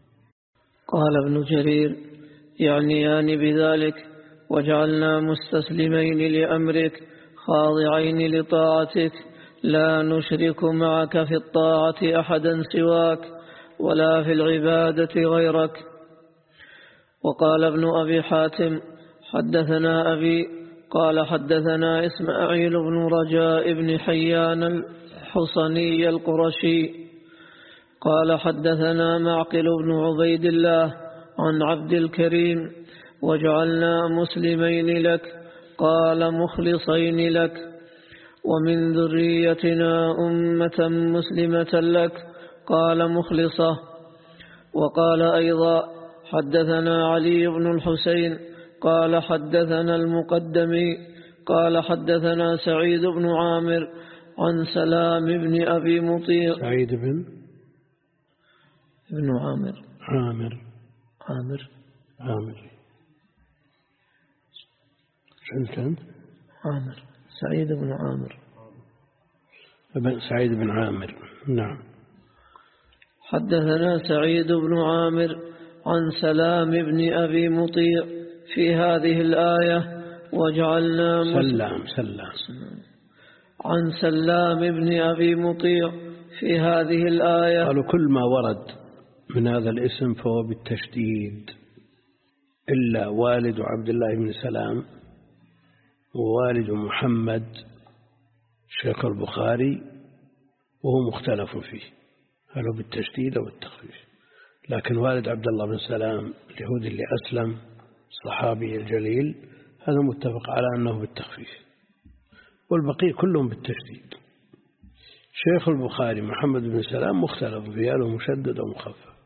قال ابن جرير: يعنيان بذلك واجعلنا مستسلمين لأمرك خاضعين لطاعتك لا نشرك معك في الطاعة أحدا سواك ولا في العبادة غيرك. وقال ابن أبي حاتم: حدثنا أبي قال حدثنا إسماعيل بن رجاء بن حيان الحصني القرشي قال حدثنا معقل بن عبيد الله عن عبد الكريم: وجعلنا مسلمين لك قال مخلصين لك ومن ذريتنا أمة مسلمة لك قال مخلصة. وقال أيضا: حدثنا علي بن الحسين قال حدثنا المقدمي قال حدثنا سعيد بن عامر عن سلام بن أبي مطيع.
سعيد بن
ابن عامر
عامر
عامر
عامر شنو كان؟
عامر سعيد بن عامر
ابن سعيد بن عامر. نعم.
حدثنا سعيد بن عامر عن سلام بن أبي مطيع في هذه الآية وجعلنا
سلام سلام
عن سلام بن أبي مطيع في هذه الآية.
قالوا كل ما ورد من هذا الاسم فهو بالتشديد إلا والد عبد الله بن سلام ووالد محمد شيخ البخاري وهو مختلف فيه، هل هو بالتشديد أو بالتخفيف. لكن والد عبد الله بن سلام اليهودي اللي أسلم الصحابي الجليل هذا متفق على أنه بالتخفيف، والبقية كلهم بالتشديد. شيخ البخاري محمد بن سلام مختلف فيه هل هو مشدد أو مخفف.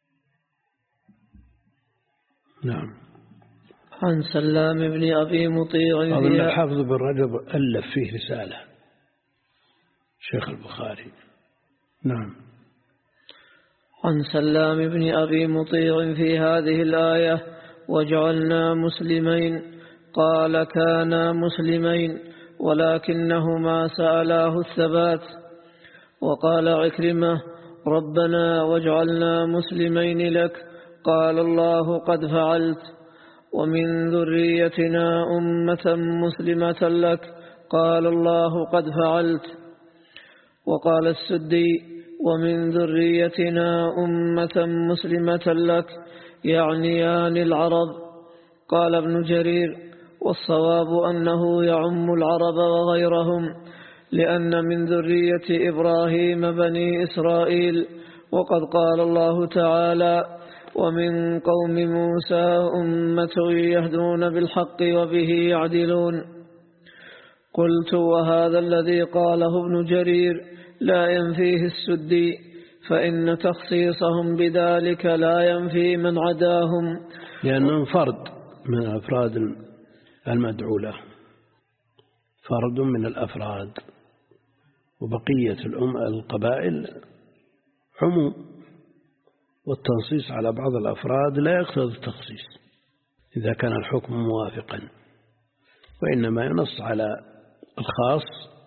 نعم.
عن سلام بن أبي مطيع
أظن الحافظ بن رجب ألف فيه رسالة شيخ البخاري. نعم.
عن سلام بن أبي مطيع في هذه الآية وجعلنا مسلمين، قال كانا مسلمين ولكنهما سألاه الثبات. وقال عكرمة ربنا واجعلنا مسلمين لك، قال الله قد فعلت. ومن ذريتنا أمة مسلمة لك، قال الله قد فعلت. وقال السدي ومن ذريتنا أمة مسلمة لك يعنيان العرب. قال ابن جرير والصواب أنه يعم العرب وغيرهم، لأن من ذرية إبراهيم بني إسرائيل، وقد قال الله تعالى ومن قوم موسى أمة يهدون بالحق وبه يعدلون. قلت وهذا الذي قاله ابن جرير لا ينفيه السدي، فإن تخصيصهم بذلك لا ينفي من عداهم،
لأنهم فرد من أفراد المدعو له، فرد من الأفراد، وبقية الأمة القبائل عموم، والتنصيص على بعض الأفراد لا يقتضي التخصيص إذا كان الحكم موافقا، وإنما ينص على الخاص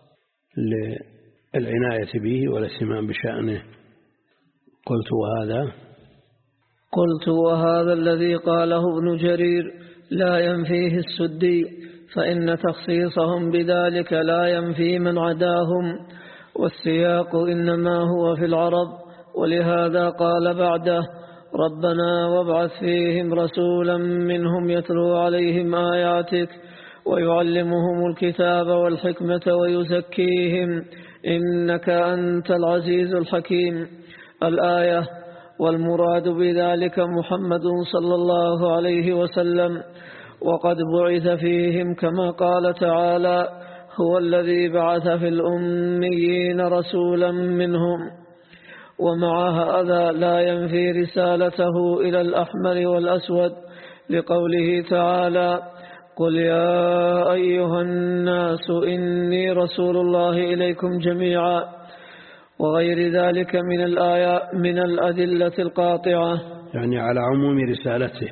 للعناية به والاهتمام بشأنه. قلت وهذا
قلت وهذا الذي قاله ابن جرير لا ينفيه السدي، فإن تخصيصهم بذلك لا ينفي من عداهم، والسياق إنما هو في العرب، ولهذا قال بعده ربنا وابعث فيهم رسولا منهم يتلو عليهم آياتك ويعلمهم الكتاب والحكمة ويزكيهم إنك أنت العزيز الحكيم. الآية. والمراد بذلك محمد صلى الله عليه وسلم، وقد بعث فيهم كما قال تعالى هو الذي بعث في الأميين رسولا منهم. ومع هذا لا ينفي رسالته إلى الأحمر والأسود، لقوله تعالى قل يا أيها الناس إني رسول الله إليكم جميعا، وغير ذلك من الآيات من الأدلة القاطعة،
يعني على عموم رسالته،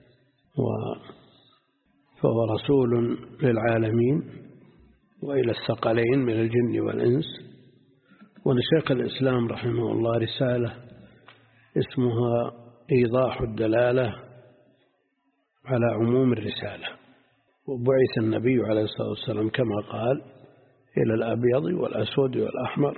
فهو رسول للعالمين وإلى الثقلين من الجن والإنس. ولشيخ الإسلام رحمه الله رسالة اسمها إيضاح الدلالة على عموم الرسالة. وبعث النبي عليه الصلاة والسلام كما قال إلى الأبيض والأسود والأحمر،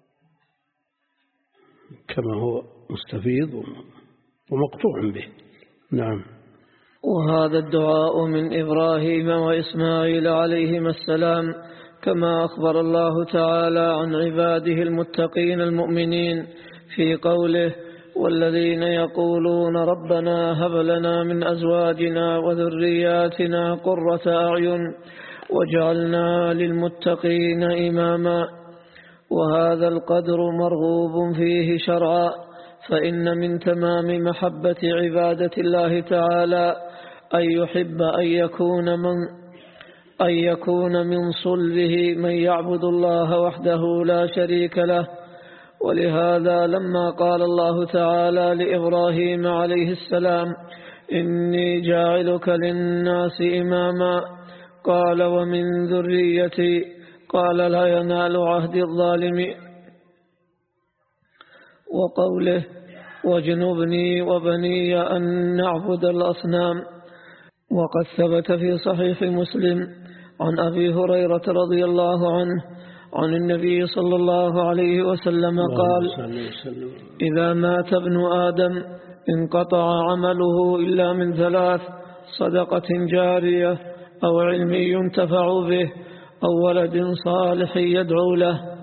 كما هو مستفيض ومقطوع به. نعم.
وهذا الدعاء من إبراهيم وإسماعيل عليهما السلام، كما أخبر الله تعالى عن عباده المتقين المؤمنين في قوله والذين يقولون ربنا هب لنا من أزواجنا وذرياتنا قرة أعين واجعلنا للمتقين إماما. وهذا القدر مرغوب فيه شرعا، فإن من تمام محبة عبادة الله تعالى أن يحب أن يكون من أن يكون من صلبه من يعبد الله وحده لا شريك له. ولهذا لما قال الله تعالى لإبراهيم عليه السلام إني جاعلك للناس إماما، قال ومن ذريتي، قال لا ينال عهد الظالمين. وقوله واجنبني وبني أن نعبد الأصنام. وقد ثبت في صحيح مسلم عن أبي هريرة رضي الله عنه عن النبي صلى الله عليه وسلم قال إذا مات ابن آدم انقطع عمله إلا من ثلاث: صدقة جارية أو علم ينتفع به أو ولد صالح يدعو له.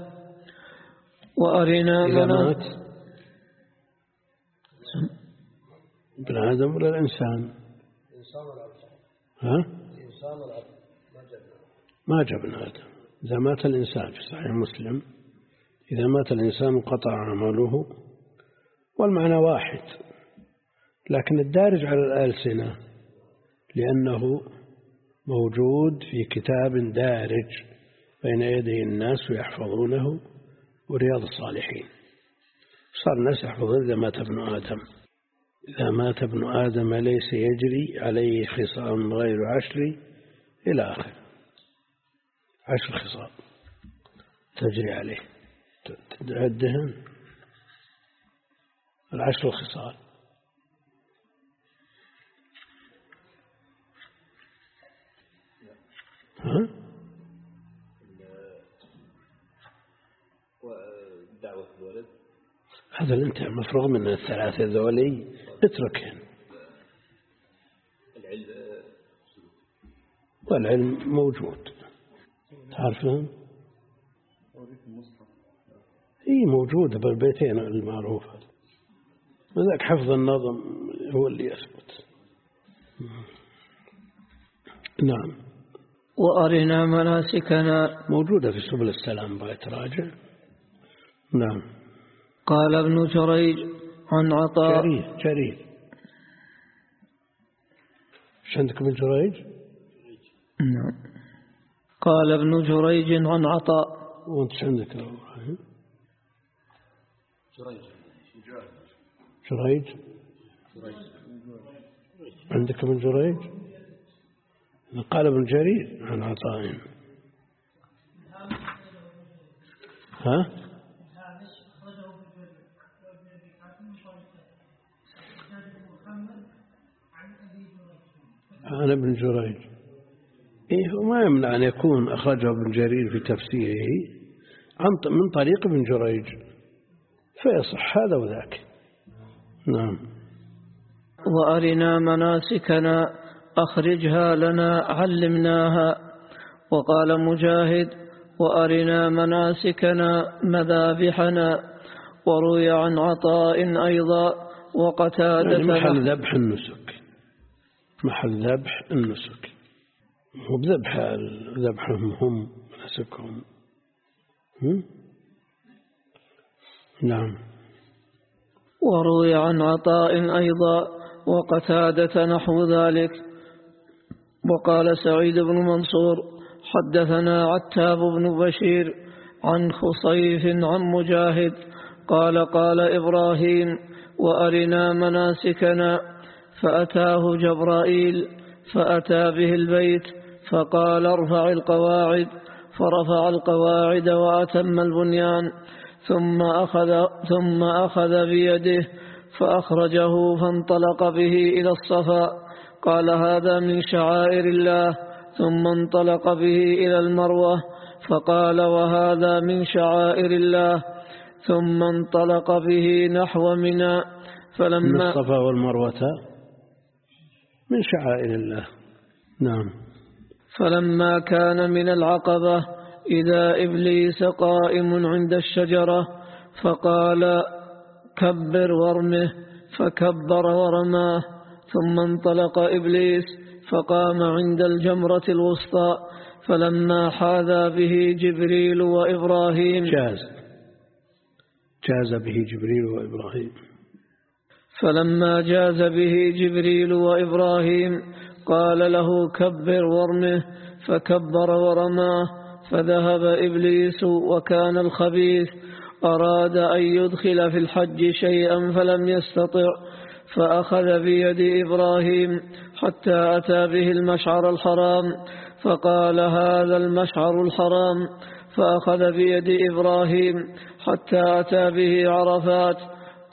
وأرنا
إذا مات ابن آدم ولا الإنسان؟ ها؟ ما جاء ابن آدم. إذا مات الإنسان في صحيح مسلم إذا مات الإنسان انقطع عمله، والمعنى واحد، لكن الدارج على الألسنة لأنه موجود في كتاب دارج بين يدي الناس ويحفظونه، ورياض الصالحين. صار الناس يحفظون إذا مات ابن آدم. إذا مات ابن آدم ليس يجري عليه خصام غير عشر إلى آخر، عشر خصام تجري عليه تعدهن العشر خصال. ها؟
دعوة الولد
هذا اللي انت مفروغ من الثلاثة ذولي اتركهن.
العلم
والعلم موجود تعرفون؟ هي موجودة بالبيتين المعروفة، وذاك حفظ النظم هو اللي يثبت. نعم.
وأرنا مناسكنا
موجودة في سبل السلام بغيت راجع. نعم.
قال ابن جريج عن عطاء
جرير جرير ايش عندك ابن جريج؟
نعم. قال ابن جريج عن عطاء.
وانت ايش عندك يا ابراهيم؟
جريج
جريج عندك ابن جريج؟ قال ابن جرير عن عطاء. ها؟ عن ابن جريج. إيه وما يمنع أن يكون أخرجه ابن جرير في تفسيره عن من طريق ابن جريج فيصح هذا وذاك. نعم.
وأرنا مناسكنا أخرجها لنا علمناها. وقال مجاهد وأرنا مناسكنا مذابحنا. وروي عن عطاء أيضا وقتادة
يعني محل ذبح النسك، محل ذبح النسك، هو بذبح ذبحهم هم نسكهم. نعم.
وروي عن عطاء أيضا وقتادة نحو ذلك. وقال سعيد بن منصور حدثنا عتاب بن بشير عن خصيف عن مجاهد قال قال إبراهيم وأرنا مناسكنا، فأتاه جبرائيل فأتى به البيت فقال ارفع القواعد، فرفع القواعد وأتم البنيان، ثم أخذ, ثم أخذ بيده فأخرجه فانطلق به إلى الصفا. قال هذا من شعائر الله. ثم انطلق به إلى المروة فقال وهذا من شعائر الله. ثم انطلق به نحو منى. فلما
الصفا والمروة من شعائر الله. نعم.
فلما كان من العقبة إذا إبليس قائم عند الشجرة فقال كبر وارمه، فكبر ورماه. ثم انطلق إبليس فقام عند الجمرة الوسطى. فلما حاذى به جبريل وإبراهيم
جاز جاز به جبريل وإبراهيم
فلما جاز به جبريل وإبراهيم قال له كبر وارمه، فكبر ورماه. فذهب إبليس وكان الخبيث أراد أن يدخل في الحج شيئا فلم يستطع، فأخذ بيد إبراهيم حتى أتى به المشعر الحرام فقال هذا المشعر الحرام. فأخذ بيد إبراهيم حتى أتى به عرفات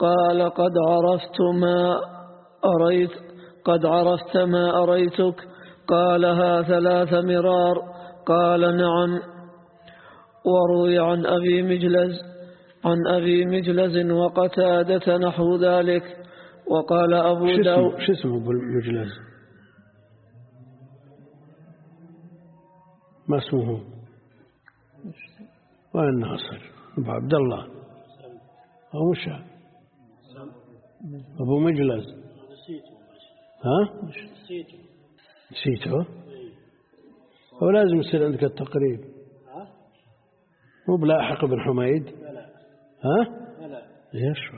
قال قد عرفت ما أريت قد عرفت ما أريتك؟ قالها ثلاث مرار. قال نعم. وروي عن أبي مجلز عن أبي مجلز وقتادة نحو ذلك. وقال أبو داود
شو اسمه أبو مجلز؟ ما اسمه؟ وين ناصر أبو عبد الله أو مش أبو مجلز؟ ها؟ نسيته؟ هو لازم يصير عندك التقريب، مو بلاحق بن حميد؟ ها؟ يشوى.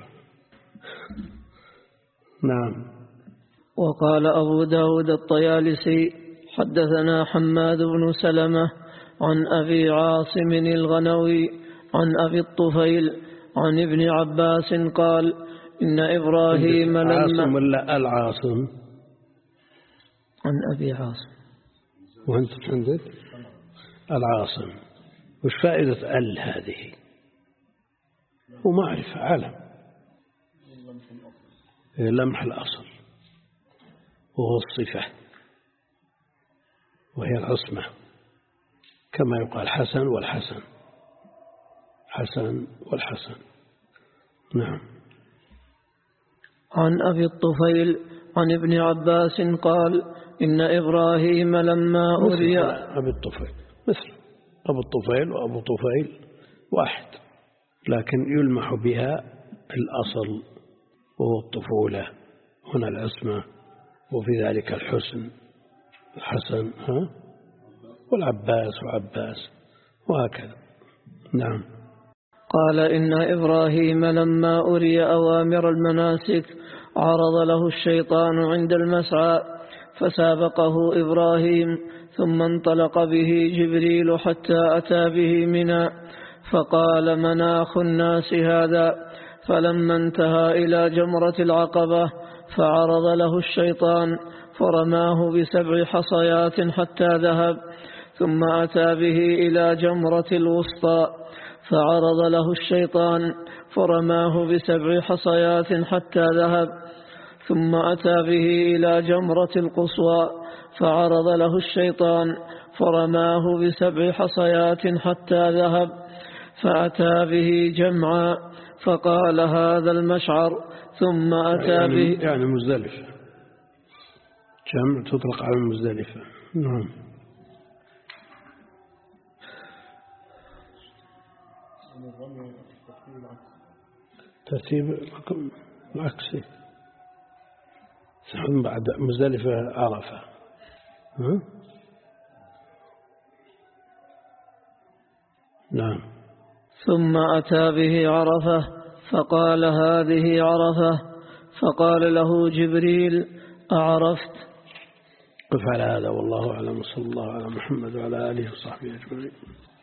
نعم.
وقال أبو داود الطيالسي حدثنا حماد بن سلمة عن أبي عاصم الغنوي عن أبي الطفيل عن ابن عباس قال إن إبراهيم لما
عاصم ولا العاصم؟
عن أبي عاصم.
وأنت عندك العاصم، وش فائدة ال هذه؟ ومعرفة علم لمح الأصل وهو الصفة وهي العصمة، كما يقال حسن والحسن، حسن والحسن. نعم.
عن أبي الطفيل عن ابن عباس قال إن إبراهيم لما أري
أبي الطفيل مثل أبو الطفيل وأبو طفيل واحد، لكن يلمح بها الأصل وهو الطفولة، هنا العصمة، وفي ذلك الحسن الحسن ها والعباس وعباس وهكذا. نعم.
قال إن إبراهيم لما أري أوامر المناسك عرض له الشيطان عند المسعى فسابقه إبراهيم ثم انطلق به جبريل حتى أتى به منى فقال مناخ الناس هذا. فلما انتهى إلى جمرة العقبة فعرض له الشيطان فرماه بسبع حصيات حتى ذهب. ثم أتى به إلى جمرة الوسطى فعرض له الشيطان فرماه بسبع حصيات حتى ذهب. ثم أتى به إلى جمرة القصوى فعرض له الشيطان فرماه بسبع حصيات حتى ذهب. فأتى به جمعا فقال هذا المشعر. ثم أتى
يعني
به
يعني مزدلفة، جمع تطلق على المزدلفة. نعم. ترتيب العكسي ثم بعد مزدلفة عرفة. ها؟ نعم.
ثم أتى به عرفة فقال هذه عرفة. فقال له جبريل أعرفت؟
قف على هذا والله أعلم، صلى الله على محمد وعلى آله وصحبه أجمعين.